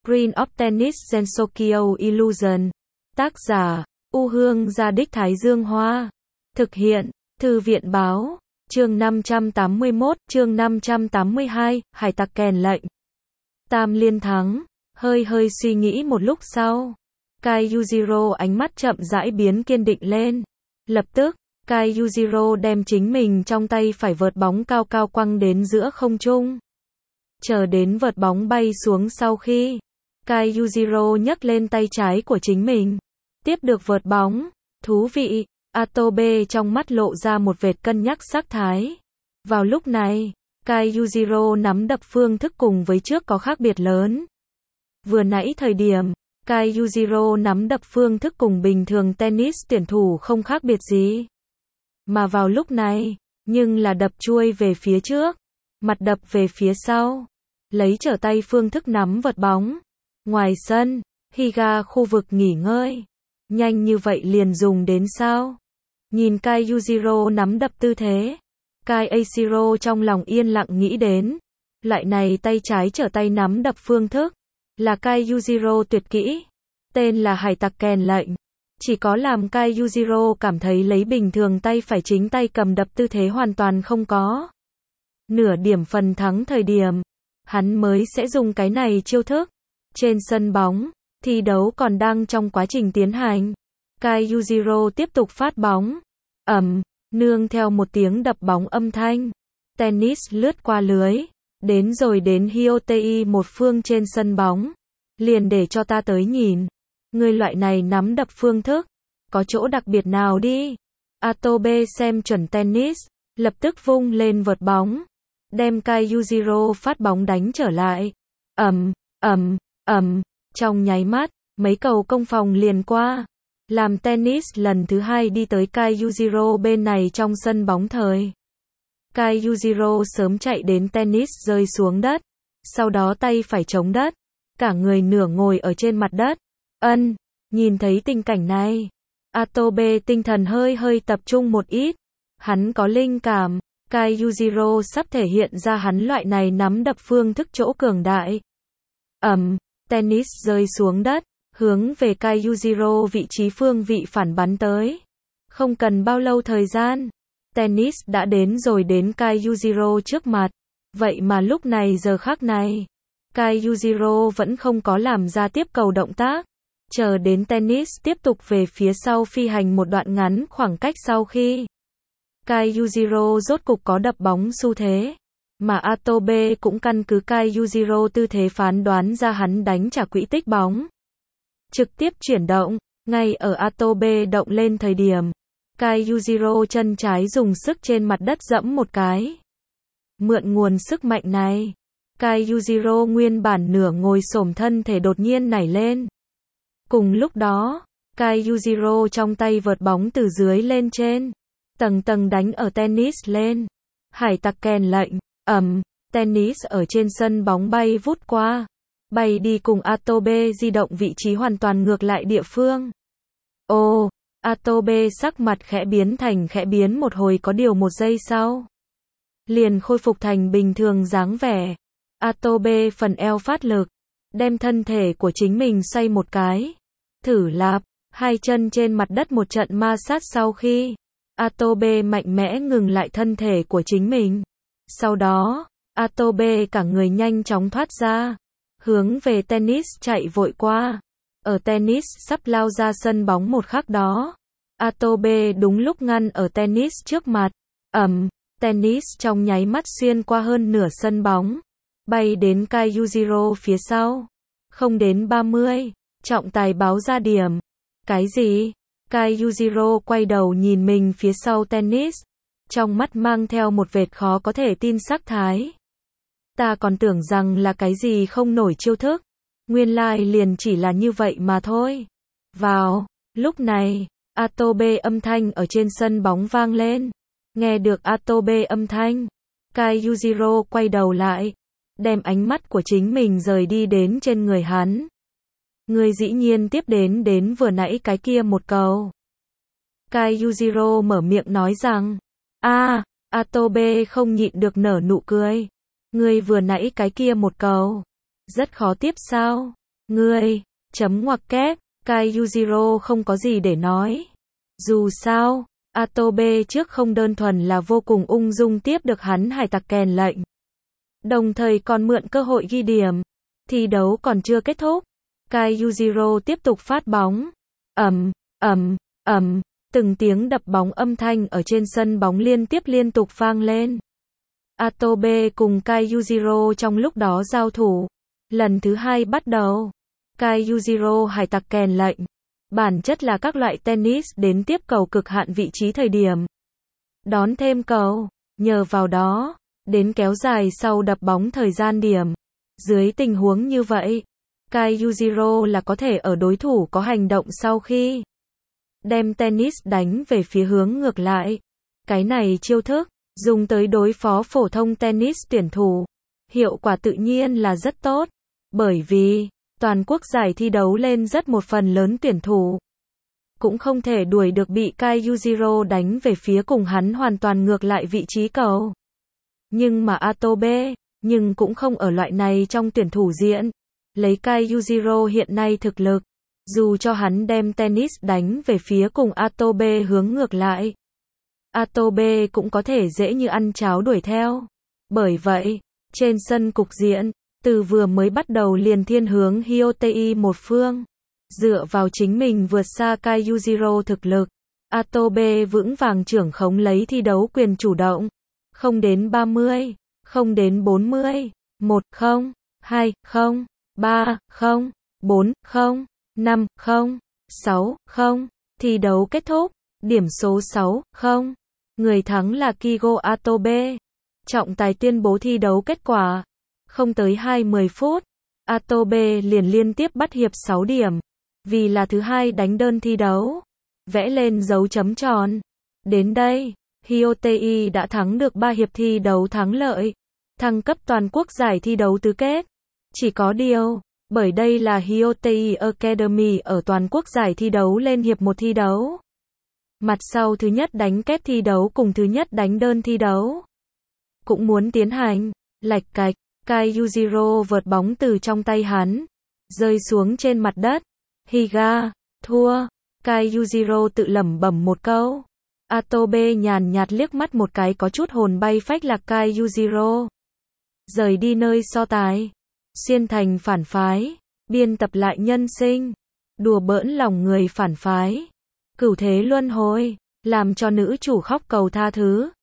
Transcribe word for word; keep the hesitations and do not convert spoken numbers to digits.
Green of Tennis Gensokyo Illusion. Tác giả, U Hương Gia Đích Thái Dương Hoa. Thực hiện, Thư viện Báo. Chương năm trăm tám mươi mốt, chương năm trăm tám mươi hai, Hải tặc kèn lệnh. Tam liên thắng, hơi hơi suy nghĩ một lúc sau. Kai Yujiro ánh mắt chậm rãi biến kiên định lên. Lập tức, Kai Yujiro đem chính mình trong tay phải vợt bóng cao cao quăng đến giữa không trung. Chờ đến vợt bóng bay xuống sau khi, Kai Yujiro nhấc lên tay trái của chính mình. Tiếp được vợt bóng. Thú vị, Atobe trong mắt lộ ra một vệt cân nhắc sắc thái. Vào lúc này, Kai Yujiro nắm đập phương thức cùng với trước có khác biệt lớn. Vừa nãy thời điểm, Kai Yujiro nắm đập phương thức cùng bình thường tennis tuyển thủ không khác biệt gì. Mà vào lúc này, nhưng là đập chuôi về phía trước, mặt đập về phía sau, lấy trở tay phương thức nắm vật bóng. Ngoài sân, Higa khu vực nghỉ ngơi. Nhanh như vậy liền dùng đến sao? Nhìn Kai Yujiro nắm đập tư thế, Kai Eishiro trong lòng yên lặng nghĩ đến. Loại này tay trái trở tay nắm đập phương thức, là Kai Yujiro tuyệt kỹ. Tên là Hải tặc kèn lệnh. Chỉ có làm Kai Yujiro cảm thấy lấy bình thường tay phải chính tay cầm đập tư thế hoàn toàn không có nửa điểm phần thắng thời điểm, hắn mới sẽ dùng cái này chiêu thức. Trên sân bóng, thi đấu còn đang trong quá trình tiến hành. Kai Yujiro tiếp tục phát bóng. Ầm, nương theo một tiếng đập bóng âm thanh, tennis lướt qua lưới, đến rồi đến Hyotei một phương trên sân bóng. Liền để cho ta tới nhìn. Người loại này nắm đập phương thức, có chỗ đặc biệt nào đi? Atobe xem chuẩn tennis, lập tức vung lên vợt bóng, đem Kai Yujiro phát bóng đánh trở lại. Ầm, ầm, ầm, trong nháy mắt, mấy cầu công phòng liền qua, làm tennis lần thứ hai đi tới Kai Yujiro bên này trong sân bóng thời. Kai Yujiro sớm chạy đến tennis rơi xuống đất, sau đó tay phải chống đất, cả người nửa ngồi ở trên mặt đất. Ân, nhìn thấy tình cảnh này, Atobe tinh thần hơi hơi tập trung một ít. Hắn có linh cảm, Kai Yujiro sắp thể hiện ra hắn loại này nắm đập phương thức chỗ cường đại. Ầm, tennis rơi xuống đất, hướng về Kai Yujiro vị trí phương vị phản bắn tới. Không cần bao lâu thời gian, tennis đã đến rồi đến Kai Yujiro trước mặt. Vậy mà lúc này giờ khắc này, Kai Yujiro vẫn không có làm ra tiếp cầu động tác. Chờ đến tennis tiếp tục về phía sau phi hành một đoạn ngắn khoảng cách sau khi Kai Yujiro rốt cục có đập bóng xu thế. Mà Atobe cũng căn cứ Kai Yujiro tư thế phán đoán ra hắn đánh trả quỹ tích bóng. Trực tiếp chuyển động, ngay ở Atobe động lên thời điểm, Kai Yujiro chân trái dùng sức trên mặt đất dẫm một cái. Mượn nguồn sức mạnh này, Kai Yujiro nguyên bản nửa ngồi xổm thân thể đột nhiên nảy lên. Cùng lúc đó, Kai Yujiro trong tay vợt bóng từ dưới lên trên, tầng tầng đánh ở tennis lên. Hải tặc kèn lệnh. Ầm, tennis ở trên sân bóng bay vút qua, bay đi cùng Atobe di động vị trí hoàn toàn ngược lại địa phương. Ồ, Atobe sắc mặt khẽ biến thành khẽ biến một hồi, có điều một giây sau liền khôi phục thành bình thường dáng vẻ. Atobe phần eo phát lực, đem thân thể của chính mình xoay một cái, thử lạp, hai chân trên mặt đất một trận ma sát sau khi Atobe mạnh mẽ ngừng lại thân thể của chính mình. Sau đó, Atobe cả người nhanh chóng thoát ra, hướng về tennis chạy vội qua. Ở tennis sắp lao ra sân bóng một khắc đó, Atobe đúng lúc ngăn ở tennis trước mặt. Ầm, tennis trong nháy mắt xuyên qua hơn nửa sân bóng, bay đến Kai Yujiro phía sau. Không đến ba mươi, trọng tài báo ra điểm. Cái gì? Kai Yujiro quay đầu nhìn mình phía sau tennis, trong mắt mang theo một vệt khó có thể tin sắc thái. Ta còn tưởng rằng là cái gì không nổi chiêu thức, nguyên lai liền chỉ là như vậy mà thôi. Vào lúc này, Atobe âm thanh ở trên sân bóng vang lên. Nghe được Atobe âm thanh, Kai Yujiro quay đầu lại, đem ánh mắt của chính mình rời đi đến trên người hắn. Người dĩ nhiên tiếp đến đến vừa nãy cái kia một cầu. Kai Yujiro mở miệng nói rằng, a, à, Atobe không nhịn được nở nụ cười. Người vừa nãy cái kia một cầu, rất khó tiếp sao? Ngươi, chấm ngoặc kép, Kai Yujiro không có gì để nói. Dù sao, Atobe trước không đơn thuần là vô cùng ung dung tiếp được hắn hải tặc kèn lệnh, đồng thời còn mượn cơ hội ghi điểm. Thi đấu còn chưa kết thúc, Kai Yujiro tiếp tục phát bóng. Ầm, ầm, ầm, từng tiếng đập bóng âm thanh ở trên sân bóng liên tiếp liên tục vang lên. Atobe cùng Kai Yujiro trong lúc đó giao thủ. Lần thứ hai bắt đầu. Kai Yujiro hải tặc kèn lệnh. Bản chất là các loại tennis đến tiếp cầu cực hạn vị trí thời điểm. Đón thêm cầu. Nhờ vào đó, đến kéo dài sau đập bóng thời gian điểm. Dưới tình huống như vậy, Kai Yujiro là có thể ở đối thủ có hành động sau khi đem tennis đánh về phía hướng ngược lại. Cái này chiêu thức, dùng tới đối phó phổ thông tennis tuyển thủ. Hiệu quả tự nhiên là rất tốt. Bởi vì, toàn quốc giải thi đấu lên rất một phần lớn tuyển thủ cũng không thể đuổi được bị Kai Yujiro đánh về phía cùng hắn hoàn toàn ngược lại vị trí cầu. Nhưng mà Atobe, nhưng cũng không ở loại này trong tuyển thủ diện. Lấy Kai Yujiro hiện nay thực lực, dù cho hắn đem tennis đánh về phía cùng Atobe hướng ngược lại, Atobe cũng có thể dễ như ăn cháo đuổi theo. Bởi vậy, trên sân cục diện, từ vừa mới bắt đầu liền thiên hướng Hyotei một phương. Dựa vào chính mình vượt xa Kai Yujiro thực lực, Atobe vững vàng trưởng khống lấy thi đấu quyền chủ động. Không đến ba mươi, không đến bốn mươi, một không, hai không, ba không, bốn không, năm không, sáu không. Thi đấu kết thúc, điểm số sáu không. Người thắng là Kigo Atobe. Trọng tài tuyên bố thi đấu kết quả. Không tới hai mươi phút, Atobe liền liên tiếp bắt hiệp sáu điểm. Vì là thứ hai đánh đơn thi đấu. Vẽ lên dấu chấm tròn. Đến đây, Hyotei đã thắng được ba hiệp thi đấu thắng lợi. Thăng cấp toàn quốc giải thi đấu tứ kết. Chỉ có điều, bởi đây là Hyotei Academy ở toàn quốc giải thi đấu lên hiệp một thi đấu. Mặt sau thứ nhất đánh kép thi đấu cùng thứ nhất đánh đơn thi đấu cũng muốn tiến hành. Lạch cạch, Kai Yujiro vợt bóng từ trong tay hắn, rơi xuống trên mặt đất. Higa, thua. Kai Yujiro tự lẩm bẩm một câu. Atobe nhàn nhạt liếc mắt một cái có chút hồn bay phách lạc Kai Yujiro. Rời đi nơi so tài. Xuyên thành phản phái. Biên tập lại nhân sinh. Đùa bỡn lòng người phản phái. Cửu thế luân hồi. Làm cho nữ chủ khóc cầu tha thứ.